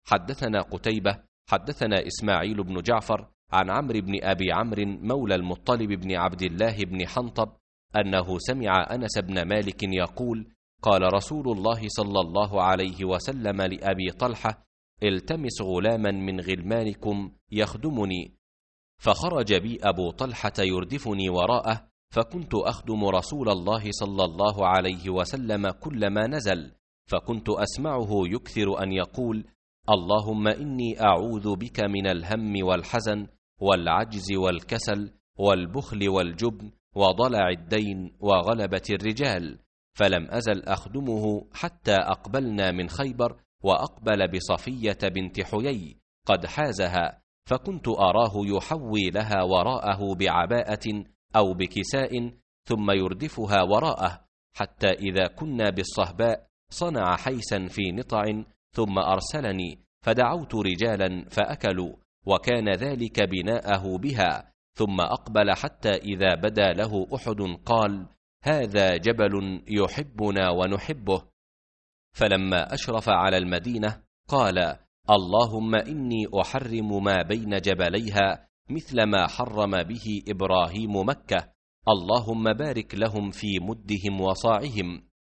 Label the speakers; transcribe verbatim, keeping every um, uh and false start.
Speaker 1: حدثنا قتيبة حدثنا إسماعيل بن جعفر عن عمرو بن أبي عمرو مولى المطلب بن عبد الله بن حنطب أنه سمع أنس بن مالك يقول: قال رسول الله صلى الله عليه وسلم لأبي طلحة: التمس غلاما من غلمانكم يخدمني. فخرج بي أبو طلحة يردفني وراءه، فكنت أخدم رسول الله صلى الله عليه وسلم كلما نزل، فكنت أسمعه يكثر أن يقول: اللهم إني أعوذ بك من الهم والحزن والعجز والكسل والبخل والجبن وضلع الدين وغلبة الرجال. فلم أزل أخدمه حتى أقبلنا من خيبر، وأقبل بصفية بنت حيي قد حازها، فكنت أراه يحوي لها وراءه بعباءة أو بكساء ثم يردفها وراءه، حتى إذا كنا بالصهباء صنع حيسا في نطع ثم أرسلني، فدعوت رجالا فأكلوا، وكان ذلك بناءه بها. ثم أقبل حتى إذا بدا له أحد قال: هذا جبل يحبنا ونحبه. فلما أشرف على المدينة قال: اللهم إني أحرم ما بين جبليها مثل ما حرم به إبراهيم مكة، اللهم بارك لهم في مدهم وصاعهم.